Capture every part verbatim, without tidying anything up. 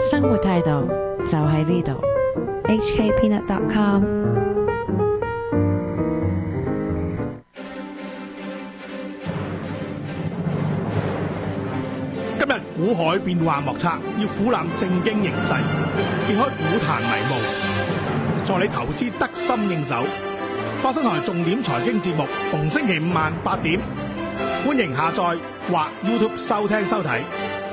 生活態度就喺呢度。 H K peanut dot com。 今日股海變幻莫測，要俯覽正經形勢，揭開股壇迷霧，助你投資得心應手。發生台重點財經節目，逢星期五晚八點，歡迎下載或 YouTube 收聽收睇。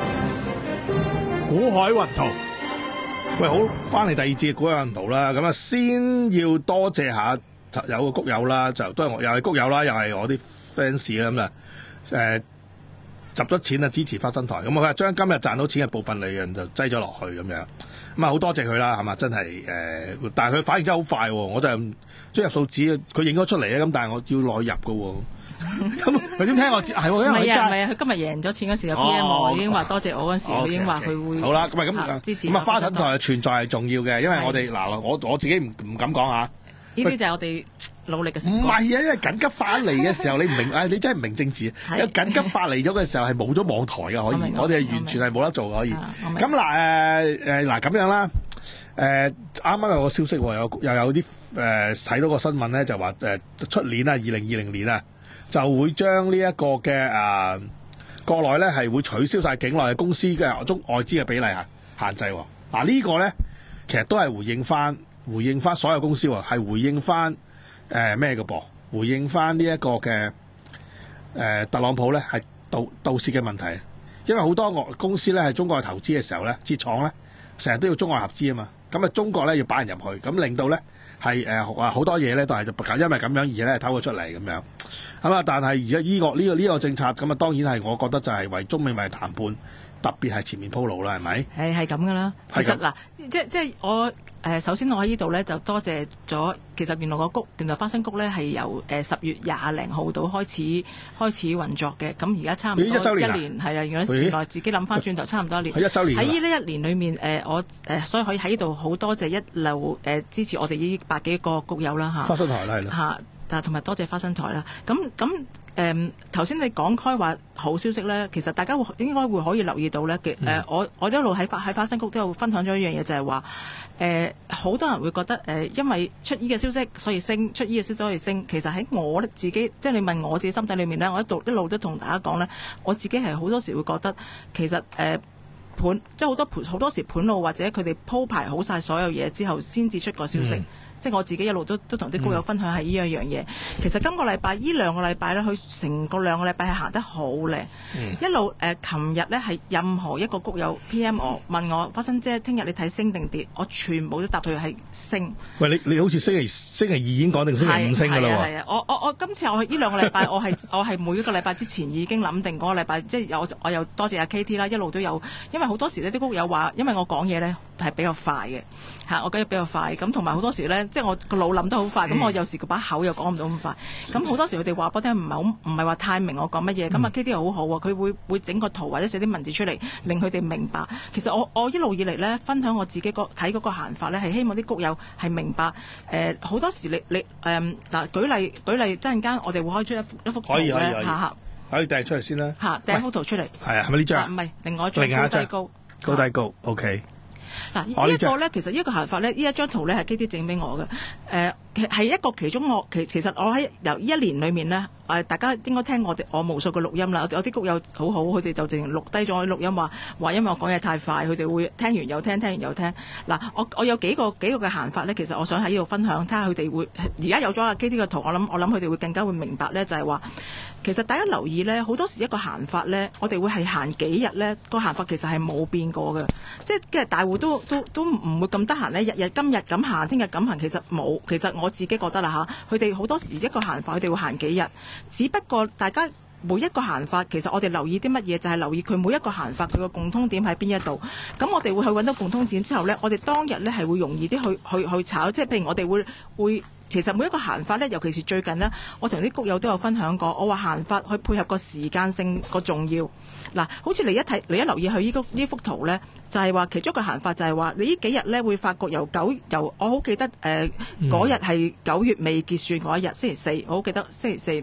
股海雲圖，喂，好，翻嚟第二節嘅股海雲圖啦。咁啊，先要多謝下有個谷友啦，就都係我又係谷友啦，又係我啲 fans 啦咁啊，誒。集咗錢啊，支持發生台，咁我將今日賺到錢嘅部分利潤就擠咗落去咁樣，咁啊好多謝佢啦，係嘛？真係誒、呃，但係佢反應真係好快，我就係將入數紙，佢影咗出嚟啊，咁但係我要內入嘅，咁佢點聽我？係因為唔係啊，唔係啊，佢今日贏咗錢嗰時有 P M 我，已經話多謝我嗰時，佢已經話佢會好啦，咁啊咁支持咁啊花神台嘅存在係重要嘅，因為我哋嗱我我自己唔唔敢講啊。 呢啲就係我哋努力嘅成果。 唔係啊，因為緊急法嚟嘅時候，你唔明，誒，你真係唔明政治。有緊急法嚟咗嘅時候，係冇咗網台嘅可以，我哋係完全係冇得做嘅可以。咁嗱誒誒嗱咁樣啦，誒啱啱有個消息，有又有啲誒睇到個新聞咧，就話誒出年啊，二零二零年啊，就會將呢一個嘅誒國內咧係會取消晒境內嘅公司嘅中外資嘅比例啊限制。嗱呢個咧其實都係回應翻。回應翻所有公司喎，係回應翻誒咩嘅噃？回應翻呢一個嘅誒、呃、特朗普咧係盜盜竊嘅問題，因為好多外公司咧喺中國投資嘅時候咧，設廠咧成日都要中外合資啊嘛，咁啊中國咧要擺人入去，咁令到咧係誒話好多嘢咧都係就因為咁樣而咧偷咗出嚟咁樣，咁啊但係而家呢個呢、呢個呢、呢個政策咁啊當然係我覺得就係為中美貿易談判。特別係前面鋪路啦，係咪？ 係係咁噶啦。其實嗱，即即我誒、呃、首先我喺呢度咧就多謝咗。其實原來個谷，原來花生谷咧係由誒十、呃、月廿零號到開始開始運作嘅。咁而家差唔多一年，係啊，原來原來自己諗翻轉頭，差唔多一年。 係一週年。 喺呢一年裏面，誒、呃、我誒、呃、所以可以喺呢度好多謝一路誒、呃、支持我哋呢百幾個谷友啦嚇。 花生台啦，係啦。 嚇，但同埋多謝花生台啦。咁咁。誒頭先你講開話好消息咧，其實大家會應該會可以留意到咧嘅誒，我我一路喺花喺花生谷都有分享咗一樣嘢，就係話誒好多人會覺得誒、呃，因為出依嘅消息所以升，出依嘅消息所以升。其實喺我自己，即係你問我自己心底裏面咧，我一度一路都同大家講咧，我自己係好多時會覺得其實誒、呃、盤，即係好多盤好多時盤路或者佢哋鋪排好晒所有嘢之後，先至出個消息。嗯即係我自己一路都都同啲高友分享係呢一樣嘢。其實今個禮拜呢兩個禮拜咧，佢成個兩個禮拜係行得好靚。嗯、一路誒，琴日咧係任何一個高友 P M 我問我花生姐，聽日你睇升定跌？我全部都答佢係升。 喂，你你好似星期星期二已經講定星期五升㗎啦喎。係啊， 我我我今次我呢兩個禮拜我係我係每一個禮拜之前已經諗定嗰個禮拜，即係有我又多謝阿 K T 啦，一路都有。因為好多時呢啲高友話，因為我講嘢咧係比較快嘅嚇，我講嘢比較快咁，同埋好多時咧。即係我個腦諗得好快，咁、嗯、我有時個把口又講唔到咁快，咁好多時佢哋話俾我聽唔係好唔係話太明我講乜嘢，咁啊 K T 又好好喎，佢會會整個圖或者寫啲文字出嚟，令佢哋明白。其實我我一路以嚟咧分享我自己個睇嗰個行法咧，係希望啲谷友係明白。誒、呃、好多時你你誒嗱、呃、舉例舉例，陣間我哋會開出一幅一幅圖咧嚇嚇， 可以掟出嚟先啦嚇，掟一幅圖出嚟。係啊， 係咪呢張？ 唔係，另外一張高低高高低高 OK。 嗱，呢一個咧，其實呢一個行法咧，呢一張圖咧係 K T 整俾我嘅，誒、呃，係一個其中我其其實我喺由呢一年裏面咧，誒、呃，大家應該聽我哋我無數嘅錄音啦，有啲谷友好好，佢哋就淨錄低咗錄音話話，因為我講嘢太快，佢哋會聽完又聽，聽完又聽。嗱，我我有幾個幾個嘅行法咧，其實我想喺呢度分享，睇下佢哋會而家有咗阿 K T 嘅圖，我諗我諗佢哋會更加會明白咧，就係、是、話其實大家留意咧，好多時一個行法咧，我哋會係行幾日咧，個行法其實係冇變過嘅，即係其實大戶都都都唔會咁得閒咧，日日今日咁行，聽日咁行，其實冇。其實我自己覺得啦嚇，佢哋好多時一個行法，佢哋會行幾日，只不過大家每一個行法，其實我哋留意啲乜嘢，就係、是、留意佢每一個行法佢個共通點喺邊一度。咁我哋會去揾到共通點之後咧，我哋當日咧係會容易啲去去去炒，即係譬如我哋會會。其實每一個行法咧，尤其是最近呢，我同啲谷友都有分享過。我話行法去配合個時間性個重要。嗱，好似你一睇，你一留意佢呢呢幅圖咧，就係、是、話其中一個行法就係話，你呢幾日咧會發覺由九由我好記得誒嗰日係九月尾結算嗰一日，星期四，我好記得星期四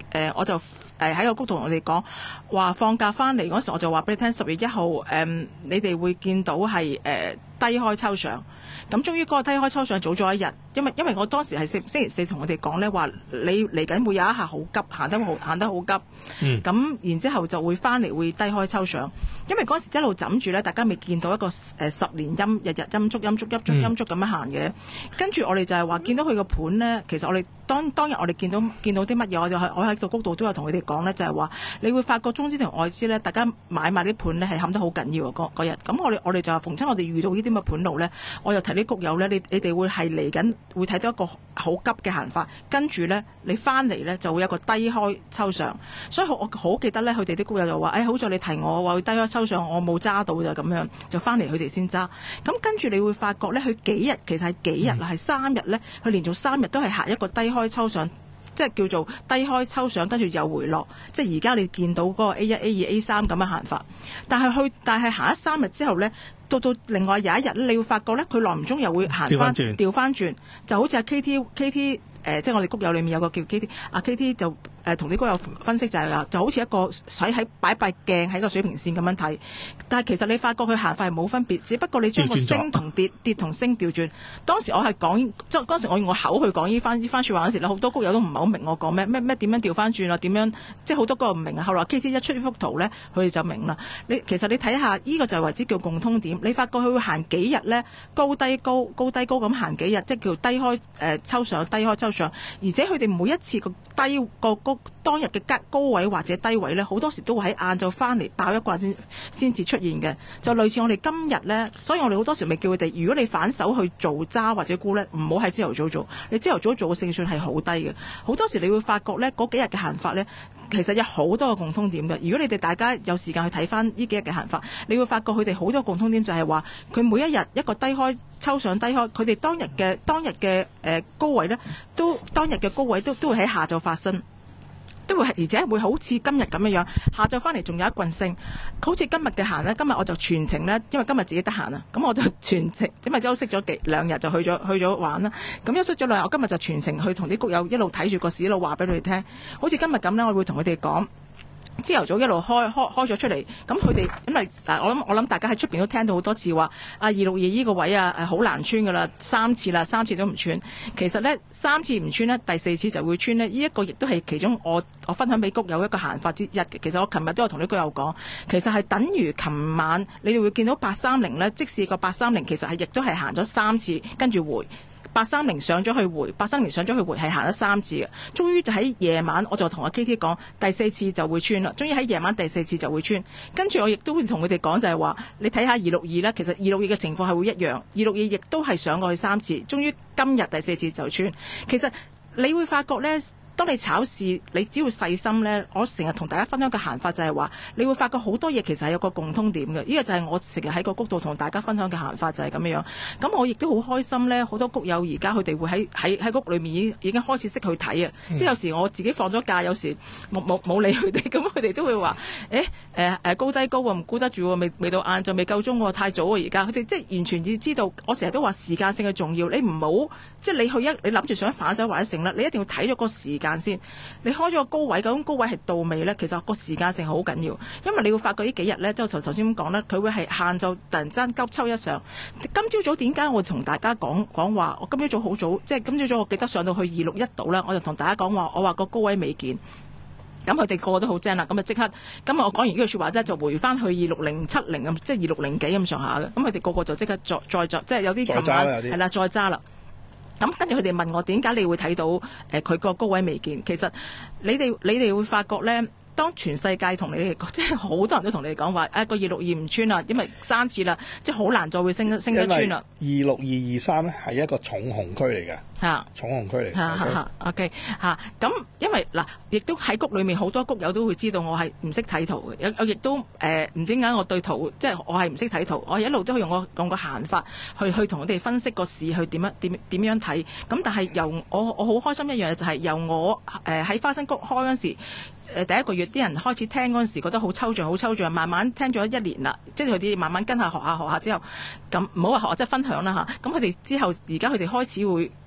呃、我就誒喺個谷度同我哋講話放假翻嚟嗰時，我就話俾你聽，十月一號誒你哋會見到係誒、呃、低開抽上。咁終於嗰個低開抽上早咗一日，因為因為我當時係星期四同我哋講咧話，你嚟緊會有一下好急，行得好行得好急，咁、嗯、然之後就會翻嚟會低開抽上，因為嗰時一路枕住咧，大家未見到一個誒、呃、十年陰日日陰燭陰燭陰燭陰燭咁樣行嘅，跟住我哋就係話見到佢個盤咧，其實我哋當當日我哋見到見到啲乜嘢，我就係我喺個谷度都有同佢哋講咧，就係、是、話你會發覺中資同外資咧，大家買埋啲盤咧係冚得好緊要嗰日，咁我哋我哋就話逢親我哋遇到呢啲咁嘅盤路咧，我又提啲谷友咧，你你哋會係嚟緊會睇到一個好急嘅行法，跟住咧你翻嚟咧就會有一個低開抽上，所以我好記得咧，佢哋啲谷友就話，誒、哎、好在你提我話低開抽上，我冇揸到就咁樣，就翻嚟佢哋先揸。咁跟住你會發覺咧，佢幾日其實係幾日啦，係、嗯、三日咧，佢連續三日都係行一個低開抽上，即係叫做低開抽上，跟住又回落，即係而家你見到嗰個 A 一、A 二、A 三咁嘅行法。但係去但係行咗三日之後咧，到到另外有一日咧，你會發覺咧，佢耐唔中又會行翻調翻轉，就好似阿 K T K T 誒、呃，即係我哋谷友裏面有個叫 K T， 阿 K T 就誒同啲谷友分析就係、是、就好似一個水喺擺塊鏡喺個水平線咁樣睇，但係其實你發覺佢行法係冇分別，只不過你將個升同跌跌同升調轉。當時我係講即係當時我用我口去講呢番呢番説話嗰時咧，好多谷友都唔係好明我講咩咩咩點樣調翻轉啊，點樣即係好多谷友唔明啊。後來 K T 一出呢幅圖咧，佢哋就明啦。你其實你睇下呢、這個就係為之叫共通點。你發覺佢會行幾日咧，高低高高低高咁行幾日，即係叫低開誒、呃、抽上低開抽上，而且佢哋每一次個低個高當日嘅高位或者低位咧，好多時都會喺晏晝翻嚟爆一棍先先至出現嘅，就類似我哋今日咧，所以我哋好多時咪叫佢哋，如果你反手去做揸或者沽咧，唔好喺朝頭早做，你朝頭早做嘅勝算係好低嘅。好多時你會發覺咧，嗰幾日嘅行法咧，其實有好多個共通點嘅。如果你哋大家有時間去睇翻呢幾日嘅行法，你會發覺佢哋好多共通點就係話，佢每一日一個低開抽上低開，佢哋當日嘅當日嘅誒、呃、高位咧，都當日嘅高位都都會喺下晝發生。都會係，而且會好似今日咁樣樣，下晝翻嚟仲有一棍升，好似今日嘅行呢，今日我就全程呢，因為今日自己得閒啊，咁我就全程，因為休息咗幾兩日就去咗去咗玩啦。咁休息咗兩日，我今日就全程去同啲谷友一路睇住個市，一路話俾佢哋聽。好似今日咁呢，我會同佢哋講。朝頭早一路開開開咗出嚟，咁佢哋因為嗱，我諗我諗大家喺出邊都聽到好多次話，啊二六二呢個位啊，誒好難穿噶啦，三次啦，三次都唔穿。其實咧三次唔穿咧，第四次就會穿咧。呢、這、一個亦都係其中我我分享俾谷友一個行法之一嘅。其實我琴日都有同啲谷友講，其實係等於琴晚你哋會見到八三零咧，即使個八三零其實係亦都係行咗三次，跟住回。八三零上咗去回，八三零上咗去回係行咗三次嘅，終於就喺夜晚，我就同阿 K T 講第四次就會穿啦。終於喺夜晚第四次就會穿，跟住我亦都會同佢哋講就係話，你睇下二六二咧，其實二六二嘅情況係會一樣，二六二亦都係上過去三次，終於今日第四次就穿。其實你會發覺咧。當你炒市，你只要細心呢，我成日同大家分享嘅行法就係話，你會發覺好多嘢其實係有個共通點嘅。呢、這個就係我成日喺個谷度同大家分享嘅行法就係咁樣。咁我亦都好開心呢，好多谷友而家佢哋會喺喺喺谷裏面已經已經開始識去睇啊。嗯、即係有時我自己放咗假，有時冇冇冇理佢哋，咁佢哋都會話：誒誒誒高低高喎，唔估得住喎，未未到晏晝未夠鐘喎，太早啊！而家佢哋即係完全要知道，我成日都話時間性嘅重要，你唔好即係你去一你諗住想反手或者成啦，你一定要睇咗個時間先。你開咗個高位，究竟高位係到未呢？其實個時間性好緊要，因為你會發覺呢幾日呢，即係頭頭先咁講呢，佢會係晏晝突然間急抽一上。今朝早點解我會同大家講講話？我今朝早好早，即係今朝早我記得上到去二六一度啦，我就同大家講話，我話個高位未見。咁佢哋個個都好精啦，咁啊即刻，咁我講完呢句説話咧，就回翻去二六零七零咁，即係二六零幾咁上下嘅。咁佢哋個個就即刻再再再，即係有啲琴晚係啦，再揸啦。咁跟住佢哋問我點解你會睇到誒佢個高位未見？其實你哋你哋會發覺咧，當全世界同你哋講，即係好多人都同你哋講話，誒個二六二唔穿啦，因為三次啦，即係好難再會升升得穿啦。二六二二三咧係一個重紅區嚟嘅， 嚇重紅區嚟。 嚇嚇嚇 OK 嚇咁，因為嗱，亦都喺谷裏面好多谷友都會知道我係唔識睇圖嘅，有我亦都誒唔知點解我對圖，即係我係唔識睇圖，我一路都係用我用個行法去去同佢哋分析個市去點樣點點樣睇。咁但係由我我好開心一樣嘢就係由我誒喺花生谷開嗰陣時。誒第一個月啲人開始聽嗰陣時覺得好抽象好抽象，慢慢聽咗一年啦，即係佢哋慢慢跟下學下學下之後，咁唔好話學即係分享啦嚇。咁佢哋之後而家佢哋開始會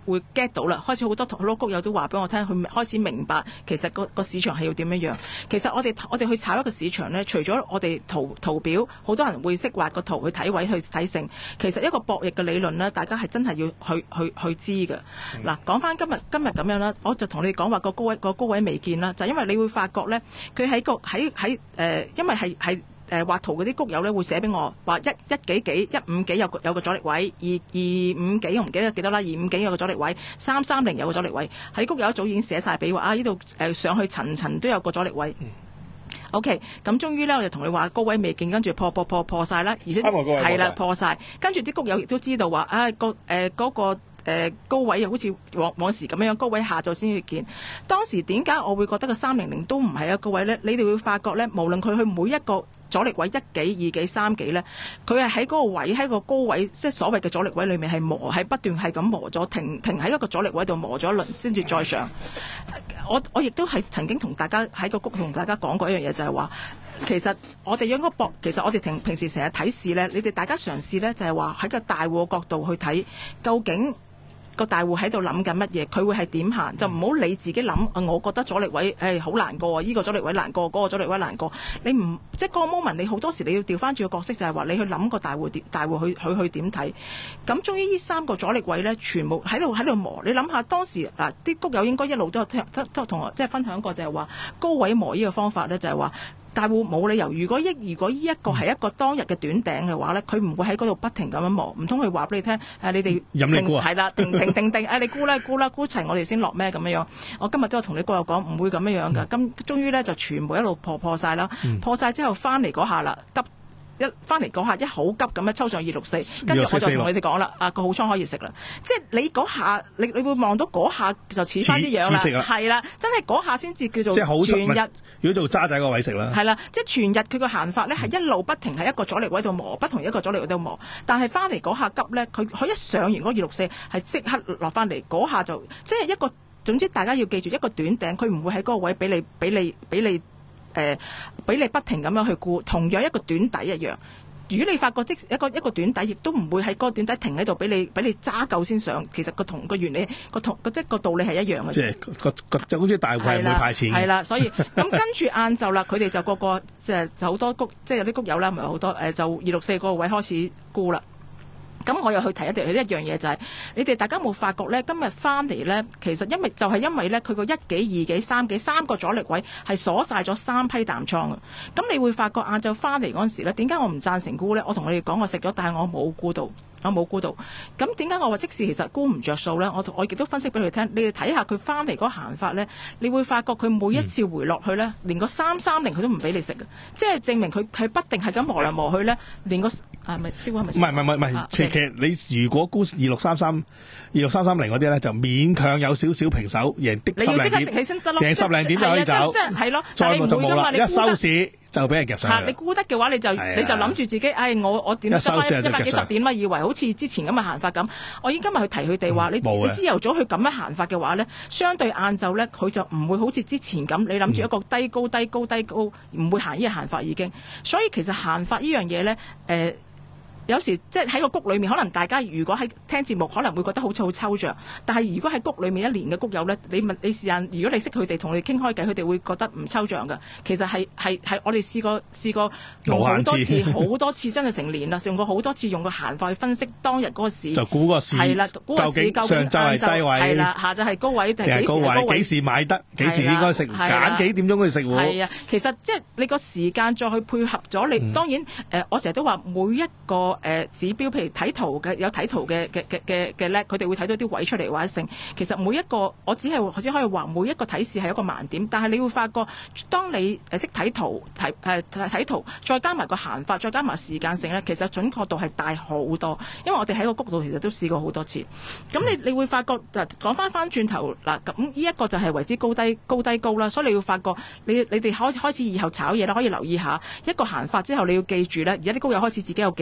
會 get 到啦，開始好多好多谷友都話俾我聽，佢開始明白其實個個市場係要點樣樣。其實我哋我哋去炒一個市場咧，除咗我哋圖圖表，好多人會識畫個圖去睇位去睇性，其實一個博弈嘅理論咧，大家係真係要去去去知嘅。嗱、嗯，講翻今日今日咁樣啦，我就同你講話個高位個高位未見啦，就係、因為你會發覺咧，佢喺個喺喺誒，因為係係。誒畫圖嗰啲谷友咧會寫俾我話一一幾幾一五幾有個有個阻力位，二二五幾我唔記得幾多啦，二五幾有個阻力位，三三零有個阻力位，喺谷友一早已經寫晒俾我啊！呢度誒上去層層都有個阻力位。嗯、OK， 咁終於咧我就同你話高位未見，跟住破破破破曬啦，而且係啦破晒，跟住啲谷友亦都知道話啊個誒嗰個。呃嗰個誒、呃、高位又好似往往時咁樣，高位下晝先去見。當時點解我會覺得個三零零都唔係一個高位咧？你哋會發覺咧，無論佢去每一個阻力位一幾、二幾、三幾咧，佢係喺嗰個位喺個高位，即係所謂嘅阻力位裏面係磨，係不斷係咁磨咗，停停喺一個阻力位度磨咗一輪，先至再上。我我亦都係曾經同大家喺個谷同大家講過一樣嘢，就係話其實我哋應該博，其實我哋平平時成日睇市咧，你哋大家嘗試咧就係話喺個大戶角度去睇究竟。個大戶喺度諗緊乜嘢？佢會係點行？就唔好你自己諗。我覺得阻力位誒好、哎、難過，依、這個阻力位難過，嗰、那個阻力位難過。你唔即係個 moment，你好多時你要調翻轉個角色，就係話你去諗個大戶點，大戶去去去點睇。咁終於呢三個阻力位咧，全部喺度喺度磨。你諗下當時嗱，啲谷友應該一路都有聽同我即係分享過，就係話高位磨呢個方法咧，就係話。大戶冇理由，如果一如果呢一個係一個當日嘅短頂嘅話咧，佢唔會喺嗰度不停咁樣磨，唔通佢話俾你聽誒、啊，你哋任你估啊， 係啦，停停停停，誒、啊、你估啦估啦估齊，我哋先落咩咁樣樣。我今日都有同你個友講，唔會咁樣樣㗎。咁、嗯、終於咧就全部一路破破晒啦，嗯、破晒之後翻嚟嗰下啦，急。一翻嚟嗰下一好急咁樣抽上二六四，跟住我就同你哋講啦，啊個好倉可以食啦，即係你嗰下你你會望到嗰下就似翻啲樣啦，係啦，真係嗰下先至叫做全日。 如果做渣仔個位食啦， 係啦，即係全日佢個行法咧係一路不停喺一個阻力位度磨，不同一個阻力位度磨，但係翻嚟嗰下急咧，佢佢一上完嗰二六四係即刻落翻嚟，嗰下就即係一個總之大家要記住一個短頂，佢唔會喺嗰個位俾你俾你俾你。誒，俾、呃、你不停咁樣去估，同樣一個短底一樣。如果你發覺即一個一個短底，亦都唔會喺嗰個短底停喺度，俾你俾你揸夠先上。其實個同個原理個同個即個道理係一樣嘅。即係個個就好似大戶係唔會派錢。 係啦，所以咁跟住晏晝啦，佢哋就個個即係就好多谷，即係有啲谷友啦，唔係好多誒，就二六四嗰個位開始估啦。咁我又去提一條一樣嘢就係、是，你哋大家冇發覺咧？今日翻嚟咧，其實因為就係因為咧，佢個一幾、二幾、三幾三個阻力位係鎖晒咗三批淡倉嘅。咁你會發覺晏晝翻嚟嗰陣時咧，點解我唔贊成沽咧？我同你哋講，我食咗，但係我冇沽到。我冇估到，咁點解我話即使其實估唔着數咧？我我亦都分析俾佢聽，你哋睇下佢翻嚟嗰個行法咧，你會發覺佢每一次回落去咧，嗯、連個三三零佢都唔俾你食嘅，即係證明佢係不定係咁磨嚟磨去咧，連個啊咪師傅係咪？唔係唔係唔係，其實你如果估二六三三、二六三三零嗰啲咧，就勉強有少少平手，贏的十零點，你要即刻食起先得咯，贏十零點就可以走，即係係咯，再冇就冇啦，一收市。就俾人夾上、啊。你估得嘅話，你就、啊、你就諗住自己，唉、哎，我我點得翻一百幾十點嘛？以為好似之前咁嘅行法咁。我已經今日去提佢哋話，你你朝頭早去咁樣行法嘅話咧，相對晏晝咧，佢就唔會好似之前咁，你諗住一個低高低高低高，唔會行呢個行法已經。所以其實行法呢樣嘢咧，誒、呃。有時即係喺個谷裏面，可能大家如果喺聽節目，可能會覺得好似好抽象。但係如果喺谷裏面一年嘅谷友咧，你問你試下，如果你識佢哋同你傾開偈，佢哋會覺得唔抽象嘅。其實係係係我哋試過試過用好多次，好多次真係成年啦，用過好多次用個閒法去分析當日嗰個市。就估個市係啦，估個市究竟上晝係低位，係啦，下晝係高位定係幾時高位？幾時買得？幾時應該食？揀幾點鐘去食喎？係啊，其實即係你個時間再去配合咗你。嗯、當然誒、呃，我成日都話每一個。誒、呃、指標，譬如睇圖嘅有睇圖嘅嘅嘅嘅嘅叻，佢哋會睇到啲位出嚟或者成。其實每一個我只係我只可以話每一個睇市係一個盲點，但係你會發覺，當你誒識睇圖睇誒睇圖，再加埋個行法，再加埋時間性咧，其實準確度係大好多。因為我哋喺個谷度其實都試過好多次。咁你你會發覺嗱，講翻翻轉頭嗱，咁呢一個就係為之高低高低高啦。所以你要發覺，你你哋開開始以後炒嘢啦，可以留意下一個行法之後，你要記住咧。而家啲高友開始自己又記住啦。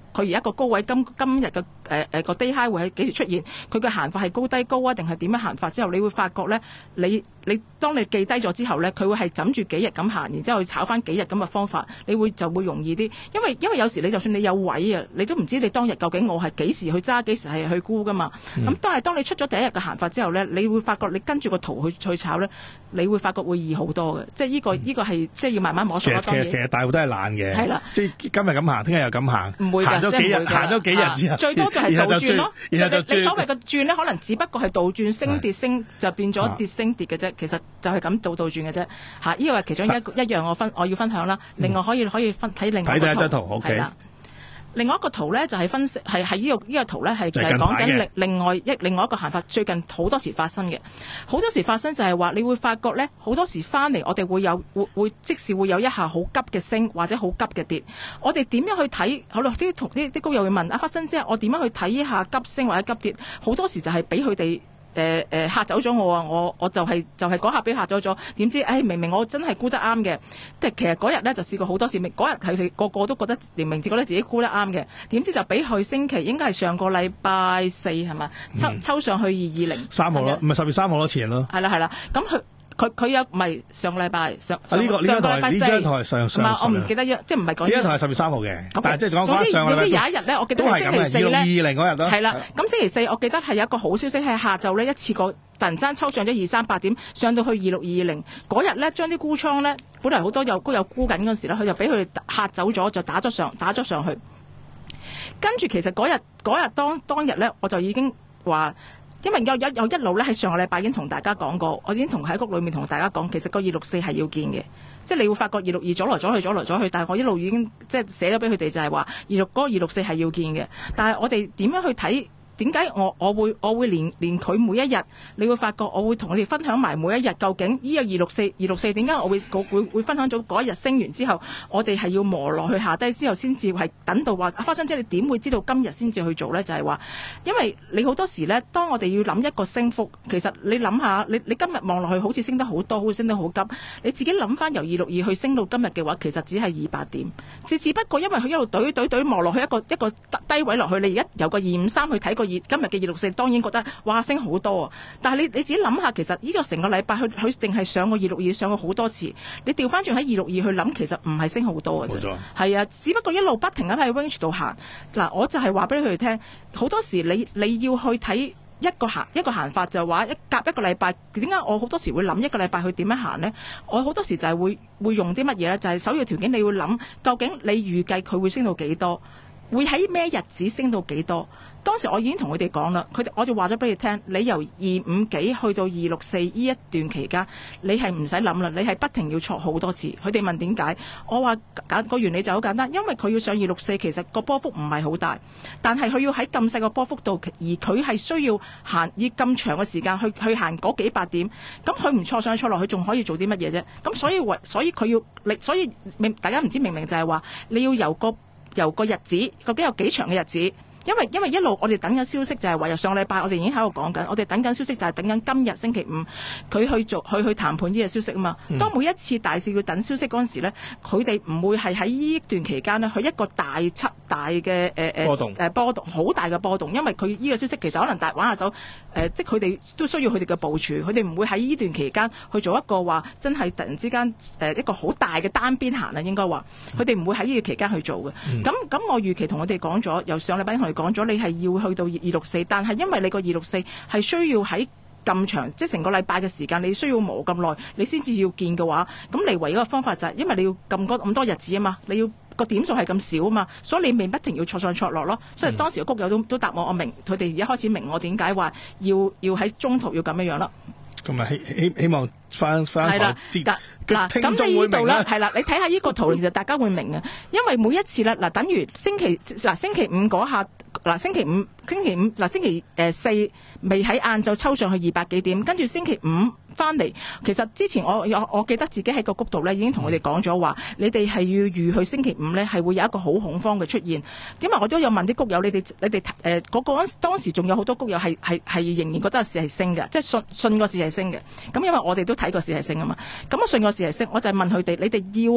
佢而家個高位今今日嘅誒誒個 day high 會喺幾時出現？佢嘅行法係高低高啊，定係點樣行法之後，你會發覺咧，你你當你記低咗之後咧，佢會係枕住幾日咁行，然之後去炒翻幾日咁嘅方法，你會就會容易啲。因為因為有時你就算你有位啊，你都唔知你當日究竟我係幾時去揸，幾時係去沽噶嘛。咁、嗯、都係當你出咗第一日嘅行法之後咧，你會發覺你跟住個圖去去炒咧，你會發覺會易好多嘅。即係、這、呢個呢、嗯、個係即係要慢慢摸索咯。 其實其實大部都係懶嘅。係啦，即係今日咁行，聽日又咁行， 唔會嘅。幾日行咗幾日之後、啊，最多就係倒轉咯。 然後就轉，你所謂嘅轉咧，可能只不過係倒轉升跌升，就變咗跌升跌嘅啫。其實就係咁倒倒轉嘅啫。嚇，呢個係其中一一樣我分我要分享啦。另外可以可以分睇另外一個圖。睇第一張圖 ，OK。另外一個圖咧就係分析係係呢個呢、這個圖咧係就係講緊另另外一另外一個行法，最近好多時發生嘅，好多時發生就係話你會發覺咧，好多時翻嚟我哋會有會會即使會有一下好急嘅升或者好急嘅跌，我哋點樣去睇？好啦，啲同啲啲高友會問啊，發生之後我點樣去睇呢下急升或者急跌？好多時就係俾佢哋。誒誒嚇走咗我啊！我我就係、是、就係、是、嗰下俾嚇走咗，點知誒、哎、明明我真係沽得啱嘅，即係其實嗰日咧就試過好多次，嗰日佢哋個個都覺得連明自覺得自己沽得啱嘅，點知就俾佢星期應該係上個禮拜四係嘛、嗯、抽抽上去二二零三號咯，唔係十月三號咯，前咯， 係啦係啦，咁佢。佢佢有唔係上個禮拜上呢、啊這個呢張台呢張台上上唔係我唔記得即係唔係講呢張台係十月三號嘅，但係即係講總之上總之有一日咧，我記得係星期四咧，二零嗰日咯， 係啦。咁星期四我記得係有一個好消息係下晝咧一次過突然間抽上咗二三八點，上到去二六二二零嗰日咧，將啲沽倉咧本來好多有沽有沽緊嗰時咧，佢就俾佢哋嚇走咗，就打咗上打咗上去。跟住其實嗰日嗰日當當日咧，我就已經話。因為有有有一路咧喺上個禮拜已經同大家講過，我已經同喺谷裏面同大家講，其實個二六四係要見嘅，即係你會發覺二六二左來左去左來左去，但係我一路已經即係寫咗俾佢哋就係話二六嗰個二六四係要見嘅，但係我哋點樣去睇？點解我我會我會連連佢每一日，你會發覺我會同你哋分享埋每一日究竟呢個二六四二六四點解我會會會分享咗嗰一日升完之後，我哋係要磨落去下低之後先至係等到話發生，即係你點會知道今日先至去做咧？就係話，因為你好多時咧，當我哋要諗一個升幅，其實你諗下，你你今日望落去好似升得好多，好似升得好急，你自己諗翻由二六二去升到今日嘅話，其實只係二百點，只只不過因為佢一路懟懟懟磨落去一個一個低位落去，你而家由個二五三去睇個。今日嘅二六四當然覺得哇升好多啊！但係你你自己諗下，其實呢個成個禮拜佢佢淨係上過二六二上過好多次，你調翻轉喺二六二去諗，其實唔係升好多嘅啫。冇錯，係啊，只不過一路不停咁喺 range 度行。嗱，我就係話俾佢哋聽，好多時你你要去睇一個行一個行法，就係話一隔一個禮拜，點解我好多時會諗一個禮拜去點樣行呢？我好多時就係會會用啲乜嘢咧？就係、是、首要條件，你要諗究竟你預計佢會升到幾多，會喺咩日子升到幾多？當時我已經同佢哋講啦，佢哋我就話咗俾你聽，你由二五幾去到二六四呢一段期間，你係唔使諗啦，你係不停要錯好多次。佢哋問點解？我話個原理就好簡單，因為佢要上二六四，其實個波幅唔係好大，但係佢要喺咁細個波幅度，而佢係需要行以咁長嘅時間去去行嗰幾百點，咁佢唔錯上去錯落，佢仲可以做啲乜嘢啫？咁所以所以佢要你，所以大家唔知明明就係話你要由個由個日子究竟有幾長嘅日子。因為因為一路我哋等緊消息就係話由上個禮拜我哋已經喺度講緊，我哋等緊消息就係等緊今日星期五佢去做去去談判呢個消息啊嘛。當每一次大事要等消息嗰陣時咧，佢哋唔會係喺呢段期間呢，佢一個大七大嘅誒誒波動誒波動好大嘅波動，因為佢呢個消息其實可能大玩下手誒、呃，即係佢哋都需要佢哋嘅部署，佢哋唔會喺呢段期間去做一個話真係突然之間誒、呃、一個好大嘅單邊行啊，應該話佢哋唔會喺呢個期間去做嘅。咁、嗯、咁我預期同佢哋講咗，由上禮拜同佢講咗，你係要去到二六四，但係因為你個二六四係需要喺咁長，即係成個禮拜嘅時間，你需要磨咁耐，你先至要見嘅話，咁你唯一一個方法就係，因為你要咁咁多日子啊嘛，你要個點數係咁少啊嘛，所以你未不停要錯上錯落咯。所以當時個谷友都都答我，我明佢哋一開始明我點解話要要喺中途要咁樣樣啦。 咁啊希希希望翻翻台節嗱，咁你呢度咧係啦，你睇下呢個圖，其實大家會明嘅，因為每一次咧嗱，等於星期嗱星期五嗰下嗱星期五星期五嗱星期誒四未喺晏晝抽上去二百幾點，跟住星期五翻嚟，其實之前我有我記得自己喺個谷度咧已經同佢哋講咗話，你哋係要預去星期五咧係會有一個好恐慌嘅出現，因為我都有問啲谷友，你哋你哋誒嗰個當時仲有好多谷友係係係仍然覺得市係升嘅，即係信信個市係升嘅，咁因為我哋都睇個市係升啊嘛，咁我信個市係升，我就係問佢哋，你哋要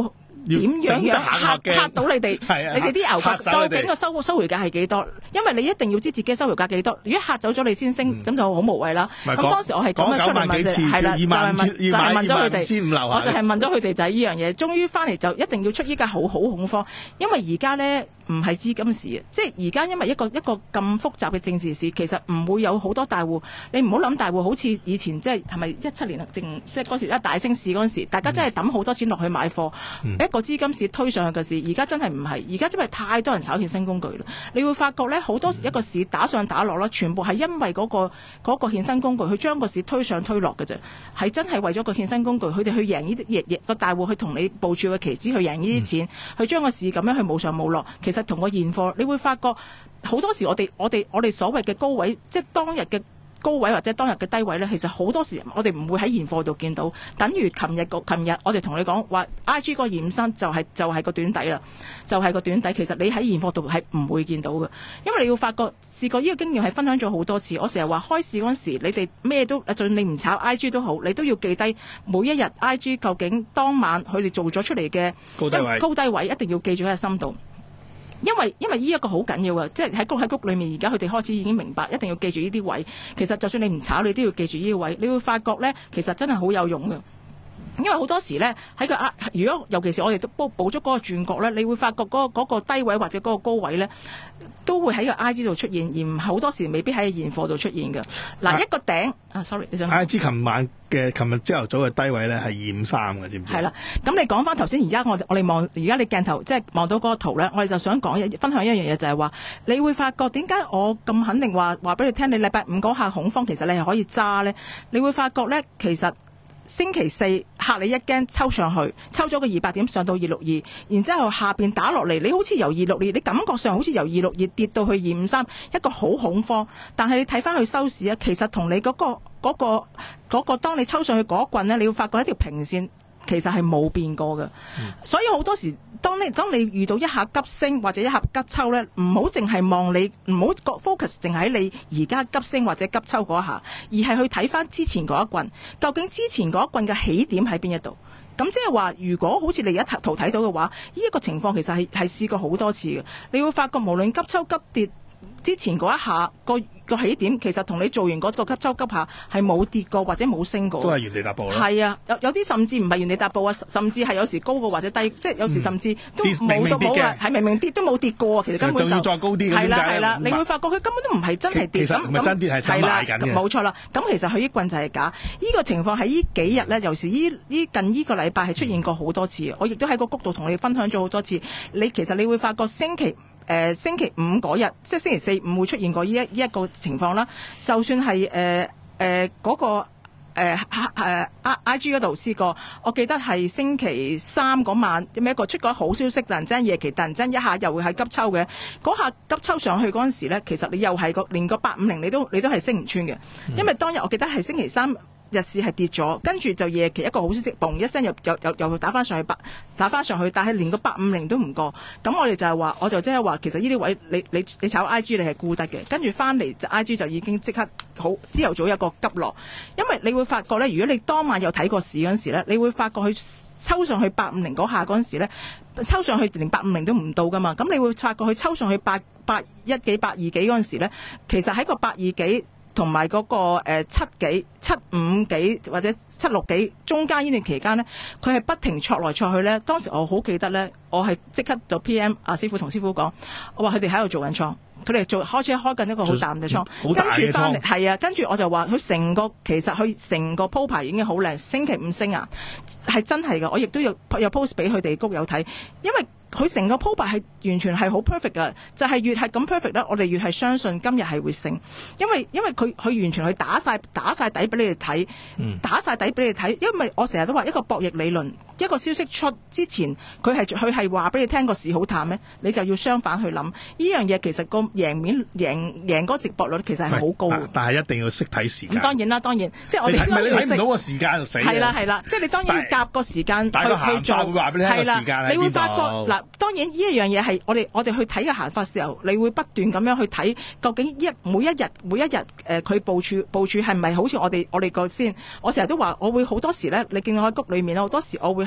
點樣樣嚇嚇到你哋， 係啊你哋啲牛嚇走你哋究竟個收收回價係幾多？因為你一定要知自己收回價幾多。如果嚇走咗你先升，咁、嗯、就好無謂啦。咁當時我係咁樣出嚟問嘅，係啦，就係問就係問咗佢哋，我就係問咗佢哋就係呢樣嘢。終於翻嚟就一定要出依家好好恐慌，因為而家咧唔係資金市，即係而家因為一個一個咁複雜嘅政治市，其實唔會有好多大戶。你唔好諗大戶好似以前即係係咪一七年正即係嗰時一大升市嗰陣時，大家真係抌好多錢落去買貨，嗯、一個資金市推上去嘅市。而家真係唔係，而家因為太多人炒衍生工具啦。你會發覺咧，好多時一個市打上打落啦，全部係因為嗰、嗰個嗰、嗰個衍生工具，去將個市推上推落嘅啫，係真係為咗個衍生工具，佢哋去贏呢啲亦亦個大戶去同你部署嘅期指去贏呢啲錢，嗯、去將個市咁樣去冇上冇落。其實同個現貨，你會發覺好多時我哋我哋我哋所謂嘅高位，即係當日嘅高位或者當日嘅低位咧，其實好多時我哋唔會喺現貨度見到。等於琴日個琴日我哋同你講話 I G 個二五三就係、是、就係、是、個短底啦，就係、是、個短底。其實你喺現貨度係唔會見到嘅，因為你要發覺試過呢個經驗係分享咗好多次。我成日話開市嗰陣時，你哋咩都，就算你唔炒 I G 都好，你都要記低每一日 I G 究竟當晚佢哋做咗出嚟嘅高低位， 高低位一定要記住喺心度。因為因為呢一個好緊要嘅，即係喺谷喺谷裏面，而家佢哋開始已經明白，一定要記住呢啲位。其實就算你唔炒，你都要記住呢個位。你會發覺咧，其實真係好有用嘅。因為好多時咧喺個啊，如果尤其是我哋都捕捕捉嗰個轉角咧，你會發覺嗰、嗰個嗰個低位或者嗰個高位咧，都會喺個 I G 度出現，而唔好多時未必喺現貨度出現嘅。嗱、啊，一個頂啊 ，sorry， 你想 I G 琴晚嘅琴日朝頭早嘅低位咧係二五三嘅，知唔知？係啦， 咁你講翻頭先，而家我我哋望，而家你鏡頭即係望到嗰個圖咧，我哋就想講一分享一樣嘢，就係話你會發覺點解我咁肯定話話俾你聽，你禮拜五嗰下恐慌，其實你係可以揸咧。你會發覺咧，其實星期四嚇你一驚抽上去，抽咗個二百點上到二六二，然之後下邊打落嚟，你好似由二六二，你感覺上好似由二六二跌到去二五三，一個好恐慌。但係你睇翻佢收市啊，其實同你嗰、嗰個嗰、嗰個嗰、嗰個當你抽上去嗰一棍咧，你要發覺一條平線其實係冇變過嘅。嗯、所以好多時當你當你遇到一下急升或者一下急抽咧，唔好淨係望你，唔好 focus 淨喺你而家急升或者急抽嗰一下，而係去睇翻之前嗰一棍，究竟之前嗰一棍嘅起點喺邊一度？咁即係話，如果好似你而家圖睇到嘅話，呢、這、一個情況其實係係試過好多次嘅。你會發覺無論急抽急跌之前嗰一下個個起點，其實同你做完嗰個急抽急下係冇跌過或者冇升過， 都係原地踏步啦。 係啊，有有啲甚至唔係原地踏步啊，甚至係有時高過或者低，即係有時甚至都冇到冇啊，係明明跌都冇跌過，其實根本就仲要再高啲。 係啦係啦，你會發覺佢根本都唔係真係跌， 其實唔係真跌係炒賣緊嘅。 冇錯啦，咁其實佢呢棍就係假。呢、這個情況喺呢幾日咧，尤其是呢呢近呢個禮拜係出現過好多次。嗯、我亦都喺個谷度同你分享咗好多次。你其實你會發覺星期。誒、呃、星期五嗰日，即係星期四五會出現過呢一呢一個情況啦。就算係誒誒嗰個誒誒、呃、I G 嗰度試過，我記得係星期三嗰晚，咁一個出咗好消息，突然間夜期突然間一下又會係急抽嘅，嗰下急抽上去嗰陣時咧，其實你又係個連個八五零你都你都係升唔穿嘅，因為當日我記得係星期三。日市係跌咗，跟住就夜期一個好消息，嘣一聲又又又又打翻上去，打打翻上去，但係連個八五零都唔過。咁我哋就係話，我就即係話，其實呢啲位你你你炒 I G 你係沽得嘅，跟住翻嚟就 I G 就已經即刻好，朝頭早有一個急落，因為你會發覺咧，如果你當晚有睇過市嗰陣時咧，你會發覺佢抽上去八五零嗰下嗰陣時咧，抽上去連八五零都唔到噶嘛，咁你會發覺佢抽上去八八一幾八二幾嗰陣時咧，其實喺個八二幾。同埋嗰個誒、呃、七幾七五幾或者七六幾中間呢段期間呢，佢係不停戳來戳去呢。當時我好記得呢，我係即刻就 P M 阿師傅同師傅講，我話佢哋喺度做緊倉，佢哋做開始開緊一個好淡嘅倉，跟住翻嚟係啊，跟住我就話佢成個其實佢成個鋪排已經好靚，星期五升啊，係真係㗎，我亦都有有 post 俾佢哋谷友睇，因為。佢成個鋪排係完全係好 perfect 㗎，就係、是、越係咁 perfect 咧，我哋越係相信今日係會升，因為因為佢佢完全去打晒打晒底俾你哋睇，打晒底俾你哋睇，因為我成日都話一個博弈理論，一個消息出之前，佢係佢係話俾你聽個市好淡咩，你就要相反去諗，呢樣嘢其實個贏面贏贏嗰個值博率其實係好高， 但係一定要識睇時間。 咁當然啦，當然即係我哋你睇唔到個時間就死。係啦係啦，即係你當然要夾個時間去去做， 係啦， 你會發覺嗱。當然呢一樣嘢係我哋我哋去睇嘅行法時候，你會不斷咁樣去睇究竟一每一日每一日誒佢部署部署係咪好似我哋我哋個先？我成日都話我會好多時咧，你見我喺谷裏面好多時我會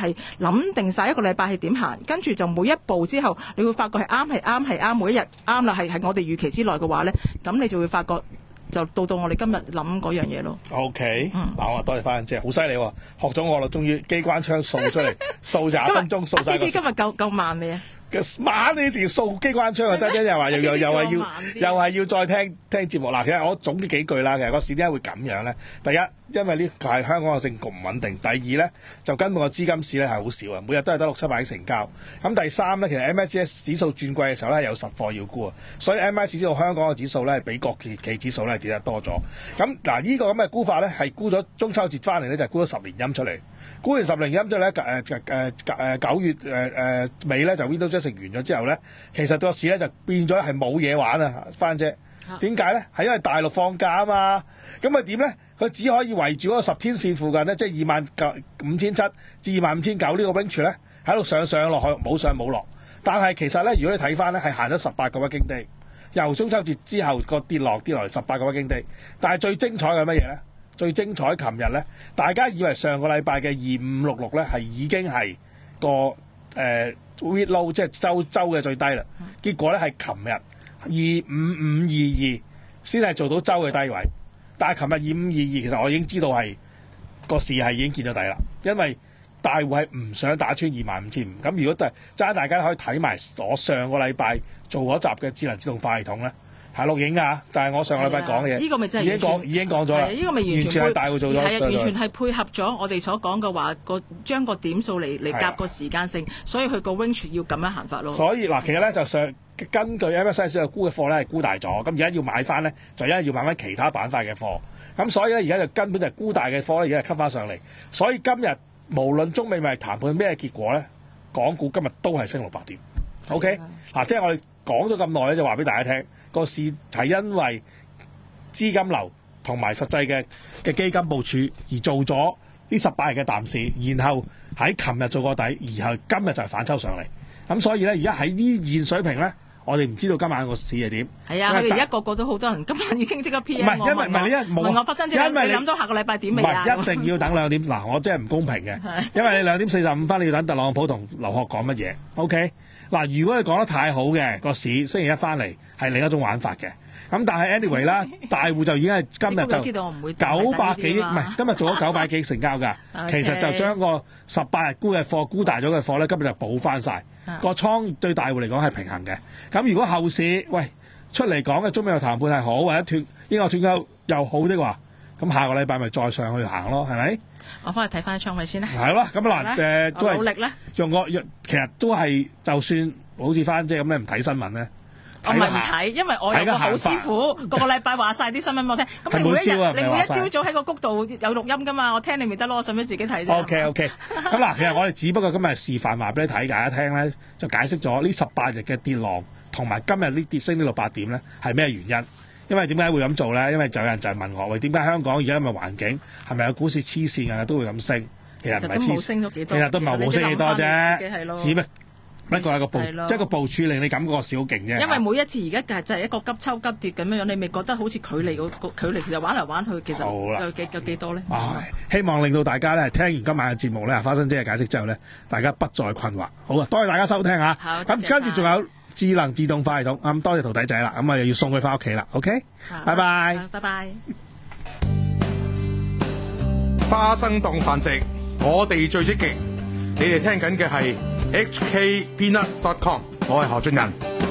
係諗定晒一個禮拜係點行，跟住就每一步之後，你會發覺係啱係啱係啱，每一日啱啦，係係我哋預期之內嘅話咧，咁你就會發覺。就到到我哋今日諗嗰樣嘢咯。 O K，嗱我多謝翻，即係好犀利喎，學咗我啦，終於機關槍掃出嚟，掃廿分鐘掃晒。 今日夠夠慢未啊？ 晚你直掃機關槍就得啫，又話又又又係要又係要再聽聽節目嗱。其實我總結幾句啦，其實個市點解會咁樣咧？第一，因為呢個係香港嘅政局唔穩定；第二咧，就根本個資金市咧係好少啊，每日都係得六七百億成交。咁第三咧，其實 M S C I 指數轉季嘅時候咧係有實貨要沽啊，所以 M S C I 指數香港嘅指數咧係比國企企指數咧跌得多咗。咁嗱呢個咁嘅沽法咧係沽咗中秋節翻嚟咧就沽咗十年陰出嚟，沽完十年陰之後咧誒誒誒九月誒誒尾咧就 Window Dressing 完咗之後咧，其實個市咧就變咗係冇嘢玩啊，番姐。點解咧？係因為大陸放假啊嘛，咁啊點咧？佢只可以圍住嗰個十天線附近咧，即係二萬九五千七至二萬五千九呢個 range 咧，喺度上上落去，冇上冇落。但係其實咧，如果你睇翻咧，係行咗十八個 working day，由中秋節之後個跌落跌落嚟十八個 working day。但係最精彩嘅乜嘢咧？最精彩，琴日咧，大家以為上個禮拜嘅二五六六咧係已經係個誒 week low，即係周周嘅最低啦。結果咧係琴日。二五五二二先係做到周嘅低位，但係琴日二五二二其實我已經知道係個市係已經見到底啦，因為大戶係唔想打穿二萬五千五。咁如果都係爭，大家可以睇埋我上個禮拜做嗰集嘅智能自動化系統咧，係錄影㗎，但係我上個禮拜講嘅嘢， 呢個咪真係已經講已經講咗啦， 呢個咪完全係大戶做咗， 係啊，完全係配合咗我哋所講嘅話，個將個點數嚟嚟夾個時間性，所以佢個 range 要咁樣行法咯。 所以嗱，其實咧就上。根據 M S C I 沽嘅貨咧係沽大咗，咁而家要買翻咧就而家要買翻其他板塊嘅貨，咁所以咧而家就根本就係沽大嘅貨咧而家係吸翻上嚟，所以今日無論中美貿易談判咩結果咧，港股今日都係升六百點。OK，嗱，即係我哋講咗咁耐咧，就話俾大家聽，個市係因為資金流同埋實際嘅嘅基金部署而做咗呢十八日嘅淡市，然後喺琴日做個底，然後今日就係反抽上嚟，咁所以咧而家喺呢現水平咧。我哋唔知道今晚個市係點。係啊，佢哋而家個個都好多人，今晚已經即刻 P M 我。 唔係，因為唔係你一冇問我發生之後，你諗到下個禮拜點未啊？ 唔係，一定要等兩點。嗱，我真係唔公平嘅，因為你兩點四十五分你要等特朗普同劉鶴講乜嘢。OK，嗱，如果你講得太好嘅個市，星期一翻嚟係另一種玩法嘅。咁但係 anyway 啦，大戶就已經係今日就九百幾億，唔係今日做咗九百幾億成交㗎。其實就將個十八日沽嘅貨沽大咗嘅貨咧，今日就補翻晒。個倉對大戶嚟講係平衡嘅。咁如果後市喂出嚟講嘅中美嘅談判係好，或者脱英國脱歐又好的話，咁下個禮拜咪再上去行咯，係咪？ 我翻去睇翻啲倉位先啦。 係咯，咁嗱誒都係努力咧， 用個其實都係就算好似翻即係咁，你唔睇新聞咧。 我唔係唔睇，因為我有個好師傅，個個禮拜話晒啲新聞俾我聽。咁你每一日，你每一朝早喺個谷度有錄音㗎嘛？我聽你咪得咯，我使唔使自己睇啫 ？OK OK。咁嗱，其實我哋只不過今日示範話俾你睇，大家聽咧，就解釋咗呢十八日嘅跌浪，同埋今日呢跌升呢六百點咧係咩原因？因為點解會咁做咧？因為就有人就係問我，喂，點解香港而家咁嘅環境係咪有股市黐線嘅都會咁升？其實唔係黐線，其實都唔係冇升幾多啫，只不不過係個部，即係個部署令你感覺個市好勁啫。 因為每一次而家就係一個急抽急跌咁樣樣，你咪覺得好似距離個距離，其實玩嚟玩去，其實有幾有幾多咧？ 希望令到大家咧聽完今晚嘅節目咧，花生姐嘅解釋之後咧，大家不再困惑。好啊，多謝大家收聽嚇。咁跟住仲有智能自動化系統，咁多謝徒弟仔啦，咁啊又要送佢翻屋企啦。OK，拜拜， 拜拜。 花生當飯食，我哋最積極。你哋聽緊嘅係H K Peanut dot com， 我係何俊仁。